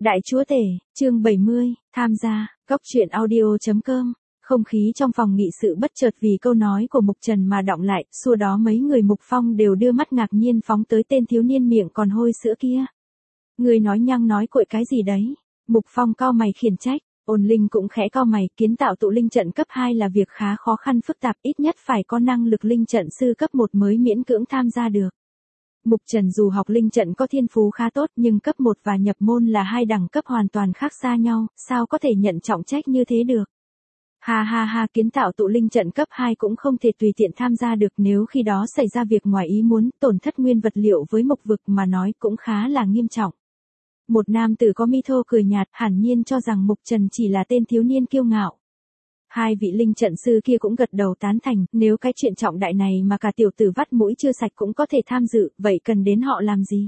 Đại chúa tể, chương 70, tham gia, góc truyện audio.com. Không khí trong phòng nghị sự bất chợt vì câu nói của Mục Trần mà đọng lại, xua đó mấy người Mục Phong đều đưa mắt ngạc nhiên phóng tới tên thiếu niên miệng còn hôi sữa kia. Người nói nhăng nói cội cái gì đấy? Mục Phong cau mày khiển trách, Ôn Linh cũng khẽ cau mày, kiến tạo tụ linh trận cấp 2 là việc khá khó khăn phức tạp, ít nhất phải có năng lực linh trận sư cấp 1 mới miễn cưỡng tham gia được. Mục Trần dù học linh trận có thiên phú khá tốt nhưng cấp 1 và nhập môn là hai đẳng cấp hoàn toàn khác xa nhau, sao có thể nhận trọng trách như thế được. Ha ha ha, kiến tạo tụ linh trận cấp 2 cũng không thể tùy tiện tham gia được, nếu khi đó xảy ra việc ngoài ý muốn, tổn thất nguyên vật liệu với mộc vực mà nói cũng khá là nghiêm trọng. Một nam tử có mi thô cười nhạt, hẳn nhiên cho rằng Mục Trần chỉ là tên thiếu niên kiêu ngạo. Hai vị linh trận sư kia cũng gật đầu tán thành, nếu cái chuyện trọng đại này mà cả tiểu tử vắt mũi chưa sạch cũng có thể tham dự, vậy cần đến họ làm gì?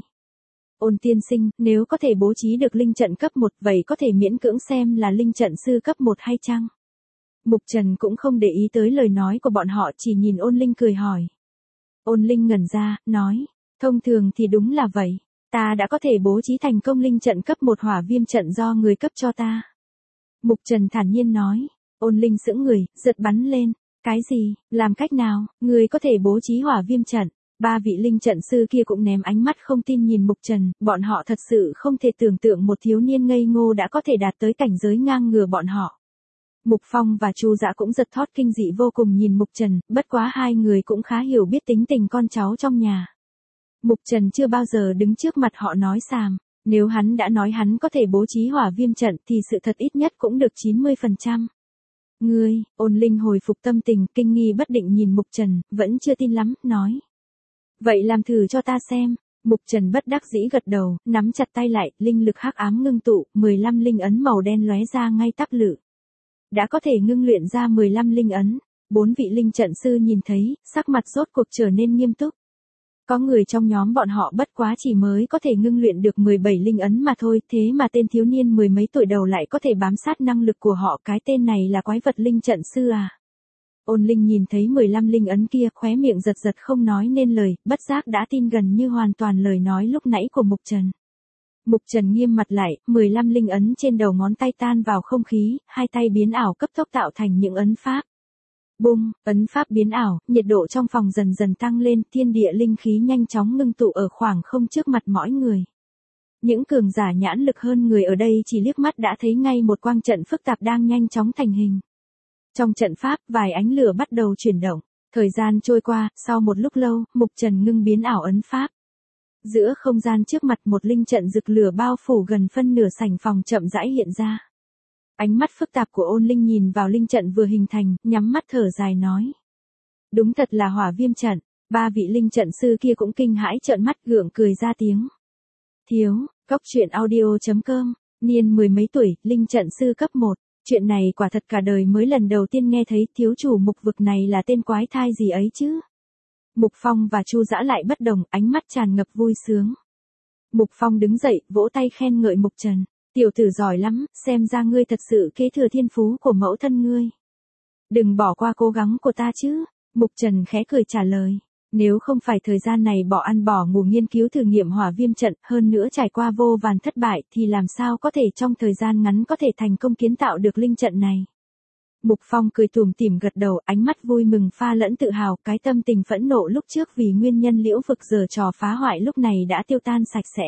Ôn tiên sinh, nếu có thể bố trí được linh trận cấp 1, vậy có thể miễn cưỡng xem là linh trận sư cấp 1 hay chăng? Mục Trần cũng không để ý tới lời nói của bọn họ, chỉ nhìn Ôn Linh cười hỏi. Ôn Linh ngẩn ra, nói, thông thường thì đúng là vậy, ta đã có thể bố trí thành công linh trận cấp 1 hỏa viêm trận do người cấp cho ta. Mục Trần thản nhiên nói. Ôn Linh sững người, giật bắn lên. Cái gì, làm cách nào, người có thể bố trí hỏa viêm trận? Ba vị linh trận sư kia cũng ném ánh mắt không tin nhìn Mục Trần, bọn họ thật sự không thể tưởng tượng một thiếu niên ngây ngô đã có thể đạt tới cảnh giới ngang ngửa bọn họ. Mục Phong và Chu Dã cũng giật thót kinh dị vô cùng nhìn Mục Trần, bất quá hai người cũng khá hiểu biết tính tình con cháu trong nhà. Mục Trần chưa bao giờ đứng trước mặt họ nói xàm, nếu hắn đã nói hắn có thể bố trí hỏa viêm trận thì sự thật ít nhất cũng được 90%. Ngươi, Ôn Linh hồi phục tâm tình, kinh nghi bất định nhìn Mục Trần, vẫn chưa tin lắm, nói. Vậy làm thử cho ta xem. Mục Trần bất đắc dĩ gật đầu, nắm chặt tay lại, linh lực hắc ám ngưng tụ, 15 linh ấn màu đen lóe ra ngay tắp lự. Đã có thể ngưng luyện ra 15 linh ấn, 4 vị linh trận sư nhìn thấy, sắc mặt rốt cuộc trở nên nghiêm túc. Có người trong nhóm bọn họ bất quá chỉ mới có thể ngưng luyện được 17 linh ấn mà thôi, thế mà tên thiếu niên mười mấy tuổi đầu lại có thể bám sát năng lực của họ, cái tên này là quái vật linh trận sư à. Ôn Linh nhìn thấy 15 linh ấn kia, khóe miệng giật giật không nói nên lời, bất giác đã tin gần như hoàn toàn lời nói lúc nãy của Mục Trần. Mục Trần nghiêm mặt lại, 15 linh ấn trên đầu ngón tay tan vào không khí, hai tay biến ảo cấp tốc tạo thành những ấn pháp. Bùng, ấn pháp biến ảo, nhiệt độ trong phòng dần dần tăng lên, thiên địa linh khí nhanh chóng ngưng tụ ở khoảng không trước mặt mỗi người. Những cường giả nhãn lực hơn người ở đây chỉ liếc mắt đã thấy ngay một quang trận phức tạp đang nhanh chóng thành hình. Trong trận pháp, vài ánh lửa bắt đầu chuyển động. Thời gian trôi qua, sau một lúc lâu, Mục Trần ngưng biến ảo ấn pháp. Giữa không gian trước mặt một linh trận rực lửa bao phủ gần phân nửa sảnh phòng chậm rãi hiện ra. Ánh mắt phức tạp của Ôn Linh nhìn vào linh trận vừa hình thành, nhắm mắt thở dài nói. Đúng thật là hỏa viêm trận, ba vị linh trận sư kia cũng kinh hãi trợn mắt gượng cười ra tiếng. Thiếu, góc truyện audio.com, niên mười mấy tuổi, linh trận sư cấp 1, chuyện này quả thật cả đời mới lần đầu tiên nghe thấy, thiếu chủ mục vực này là tên quái thai gì ấy chứ. Mục Phong và Chu Dã lại bất đồng, ánh mắt tràn ngập vui sướng. Mục Phong đứng dậy, vỗ tay khen ngợi Mục Trần. Tiểu tử giỏi lắm, xem ra ngươi thật sự kế thừa thiên phú của mẫu thân ngươi. Đừng bỏ qua cố gắng của ta chứ. Mục Trần khẽ cười trả lời. Nếu không phải thời gian này bỏ ăn bỏ ngủ nghiên cứu thử nghiệm hỏa viêm trận, hơn nữa trải qua vô vàn thất bại, thì làm sao có thể trong thời gian ngắn có thể thành công kiến tạo được linh trận này. Mục Phong cười tủm tỉm gật đầu, ánh mắt vui mừng pha lẫn tự hào, cái tâm tình phẫn nộ lúc trước vì nguyên nhân liễu vực giờ trò phá hoại lúc này đã tiêu tan sạch sẽ.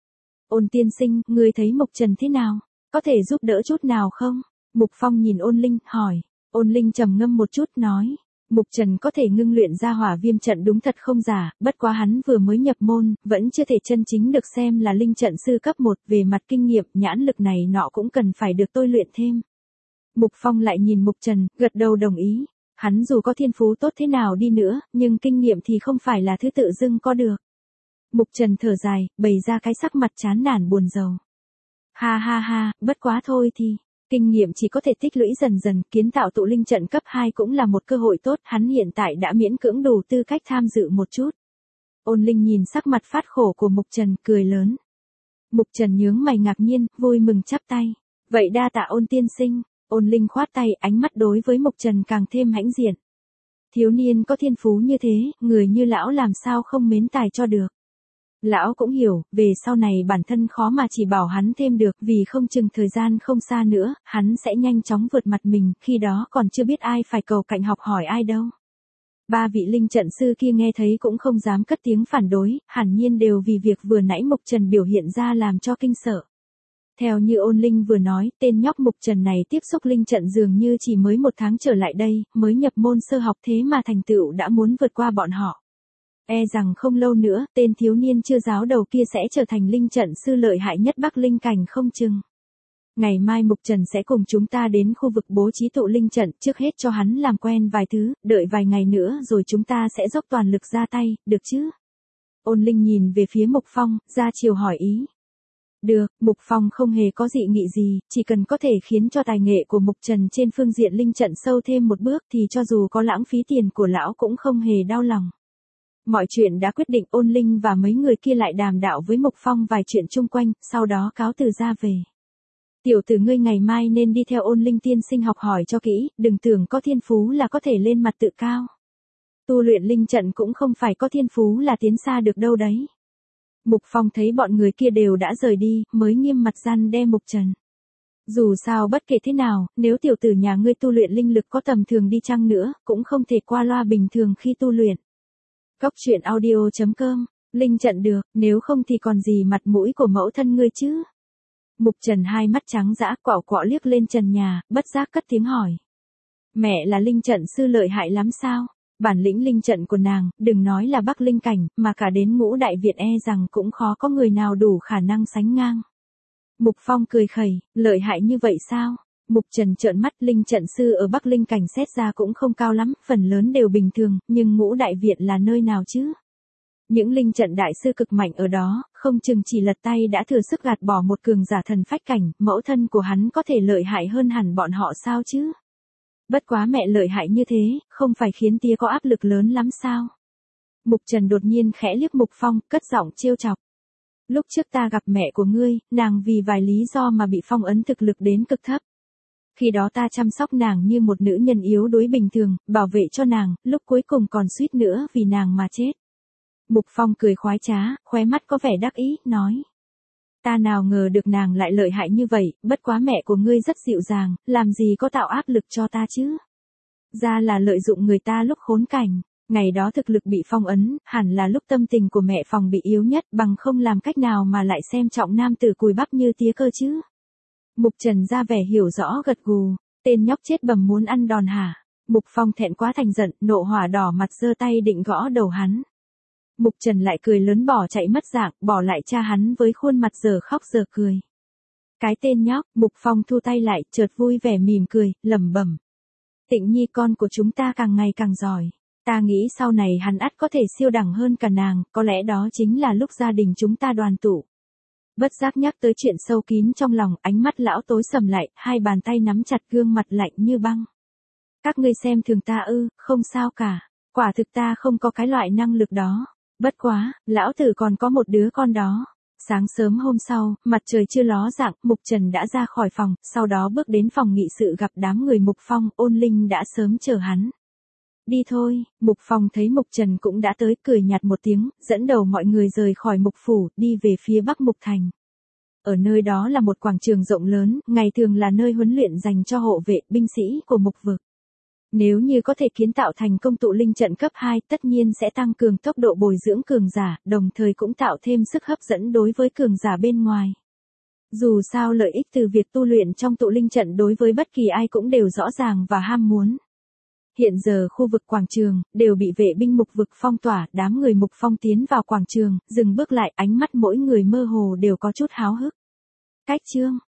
Ôn tiên sinh, ngươi thấy Mục Trần thế nào? Có thể giúp đỡ chút nào không? Mục Phong nhìn Ôn Linh, hỏi. Ôn Linh trầm ngâm một chút, nói. Mục Trần có thể ngưng luyện ra hỏa viêm trận đúng thật không giả, bất quá hắn vừa mới nhập môn, vẫn chưa thể chân chính được xem là linh trận sư cấp 1, về mặt kinh nghiệm, nhãn lực này nọ cũng cần phải được tôi luyện thêm. Mục Phong lại nhìn Mục Trần, gật đầu đồng ý. Hắn dù có thiên phú tốt thế nào đi nữa, nhưng kinh nghiệm thì không phải là thứ tự dưng có được. Mục Trần thở dài, bày ra cái sắc mặt chán nản buồn rầu. Ha ha ha, bất quá thôi thì, kinh nghiệm chỉ có thể tích lũy dần dần, kiến tạo tụ linh trận cấp 2 cũng là một cơ hội tốt, hắn hiện tại đã miễn cưỡng đủ tư cách tham dự một chút. Ôn Linh nhìn sắc mặt phát khổ của Mục Trần, cười lớn. Mục Trần nhướng mày ngạc nhiên, vui mừng chắp tay. Vậy đa tạ Ôn tiên sinh. Ôn Linh khoát tay, ánh mắt đối với Mục Trần càng thêm hãnh diện. Thiếu niên có thiên phú như thế, người như lão làm sao không mến tài cho được. Lão cũng hiểu, về sau này bản thân khó mà chỉ bảo hắn thêm được, vì không chừng thời gian không xa nữa, hắn sẽ nhanh chóng vượt mặt mình, khi đó còn chưa biết ai phải cầu cạnh học hỏi ai đâu. Ba vị linh trận sư kia nghe thấy cũng không dám cất tiếng phản đối, hẳn nhiên đều vì việc vừa nãy Mục Trần biểu hiện ra làm cho kinh sợ. Theo như Ôn Linh vừa nói, tên nhóc Mục Trần này tiếp xúc linh trận dường như chỉ mới 1 tháng trở lại đây, mới nhập môn sơ học thế mà thành tựu đã muốn vượt qua bọn họ. E rằng không lâu nữa, tên thiếu niên chưa giáo đầu kia sẽ trở thành linh trận sư lợi hại nhất Bắc Linh cảnh không chừng. Ngày mai Mục Trần sẽ cùng chúng ta đến khu vực bố trí tụ linh trận, trước hết cho hắn làm quen vài thứ, đợi vài ngày nữa rồi chúng ta sẽ dốc toàn lực ra tay, được chứ? Ôn Linh nhìn về phía Mục Phong, ra chiều hỏi ý. Được, Mục Phong không hề có dị nghị gì, chỉ cần có thể khiến cho tài nghệ của Mục Trần trên phương diện linh trận sâu thêm một bước thì cho dù có lãng phí tiền của lão cũng không hề đau lòng. Mọi chuyện đã quyết định, Ôn Linh và mấy người kia lại đàm đạo với Mục Phong vài chuyện chung quanh, sau đó cáo từ ra về. Tiểu tử ngươi ngày mai nên đi theo Ôn Linh tiên sinh học hỏi cho kỹ, đừng tưởng có thiên phú là có thể lên mặt tự cao. Tu luyện linh trận cũng không phải có thiên phú là tiến xa được đâu đấy. Mục Phong thấy bọn người kia đều đã rời đi, mới nghiêm mặt răn đe Mục Trần. Dù sao bất kể thế nào, nếu tiểu tử nhà ngươi tu luyện linh lực có tầm thường đi chăng nữa, cũng không thể qua loa bình thường khi tu luyện. Góc truyện audio.com, linh trận được, nếu không thì còn gì mặt mũi của mẫu thân ngươi chứ. Mục Trần hai mắt trắng dã quạo quọ liếc lên trần nhà, bất giác cất tiếng hỏi. Mẹ là linh trận sư lợi hại lắm sao? Bản lĩnh linh trận của nàng, đừng nói là Bắc Linh cảnh, mà cả đến Ngũ Đại Việt e rằng cũng khó có người nào đủ khả năng sánh ngang. Mục Phong cười khẩy, lợi hại như vậy sao? Mục Trần trợn mắt, linh trận sư ở Bắc Linh cảnh xét ra cũng không cao lắm, phần lớn đều bình thường, nhưng Ngũ Đại Việt là nơi nào chứ? Những linh trận đại sư cực mạnh ở đó, không chừng chỉ lật tay đã thừa sức gạt bỏ một cường giả thần phách cảnh, mẫu thân của hắn có thể lợi hại hơn hẳn bọn họ sao chứ? Bất quá mẹ lợi hại như thế, không phải khiến tía có áp lực lớn lắm sao? Mục Trần đột nhiên khẽ liếc Mục Phong, cất giọng trêu chọc. Lúc trước ta gặp mẹ của ngươi, nàng vì vài lý do mà bị phong ấn thực lực đến cực thấp. Khi đó ta chăm sóc nàng như một nữ nhân yếu đuối bình thường, bảo vệ cho nàng, lúc cuối cùng còn suýt nữa vì nàng mà chết. Mục Phong cười khoái trá, khóe mắt có vẻ đắc ý, nói. Ta nào ngờ được nàng lại lợi hại như vậy, bất quá mẹ của ngươi rất dịu dàng, làm gì có tạo áp lực cho ta chứ. Ra là lợi dụng người ta lúc khốn cảnh, ngày đó thực lực bị phong ấn, hẳn là lúc tâm tình của mẹ phòng bị yếu nhất, bằng không làm cách nào mà lại xem trọng nam tử cùi bắp như tía cơ chứ. Mục Trần ra vẻ hiểu rõ gật gù, tên nhóc chết bầm muốn ăn đòn hả? Mục Phong thẹn quá thành giận, nộ hỏa đỏ mặt giơ tay định gõ đầu hắn. Mục Trần lại cười lớn bỏ chạy mất dạng, bỏ lại cha hắn với khuôn mặt giờ khóc giờ cười. Cái tên nhóc, Mục Phong thu tay lại, chợt vui vẻ mỉm cười, lẩm bẩm. Tịnh Nhi con của chúng ta càng ngày càng giỏi. Ta nghĩ sau này hắn ắt có thể siêu đẳng hơn cả nàng, có lẽ đó chính là lúc gia đình chúng ta đoàn tụ. Bất giác nhắc tới chuyện sâu kín trong lòng, ánh mắt lão tối sầm lại, hai bàn tay nắm chặt gương mặt lạnh như băng. Các ngươi xem thường ta ư, không sao cả. Quả thực ta không có cái loại năng lực đó. Bất quá, lão tử còn có một đứa con đó. Sáng sớm hôm sau, mặt trời chưa ló dạng, Mục Trần đã ra khỏi phòng, sau đó bước đến phòng nghị sự gặp đám người Mục Phong, Ôn Linh đã sớm chờ hắn. Đi thôi, Mục Phong thấy Mục Trần cũng đã tới, cười nhạt một tiếng, dẫn đầu mọi người rời khỏi Mục Phủ, đi về phía Bắc Mục Thành. Ở nơi đó là một quảng trường rộng lớn, ngày thường là nơi huấn luyện dành cho hộ vệ, binh sĩ của Mục vực. Nếu như có thể kiến tạo thành công tụ linh trận cấp 2, tất nhiên sẽ tăng cường tốc độ bồi dưỡng cường giả, đồng thời cũng tạo thêm sức hấp dẫn đối với cường giả bên ngoài. Dù sao lợi ích từ việc tu luyện trong tụ linh trận đối với bất kỳ ai cũng đều rõ ràng và ham muốn. Hiện giờ khu vực quảng trường, đều bị vệ binh Mục vực phong tỏa, đám người Mục Phong tiến vào quảng trường, dừng bước lại, ánh mắt mỗi người mơ hồ đều có chút háo hức. Cách chương.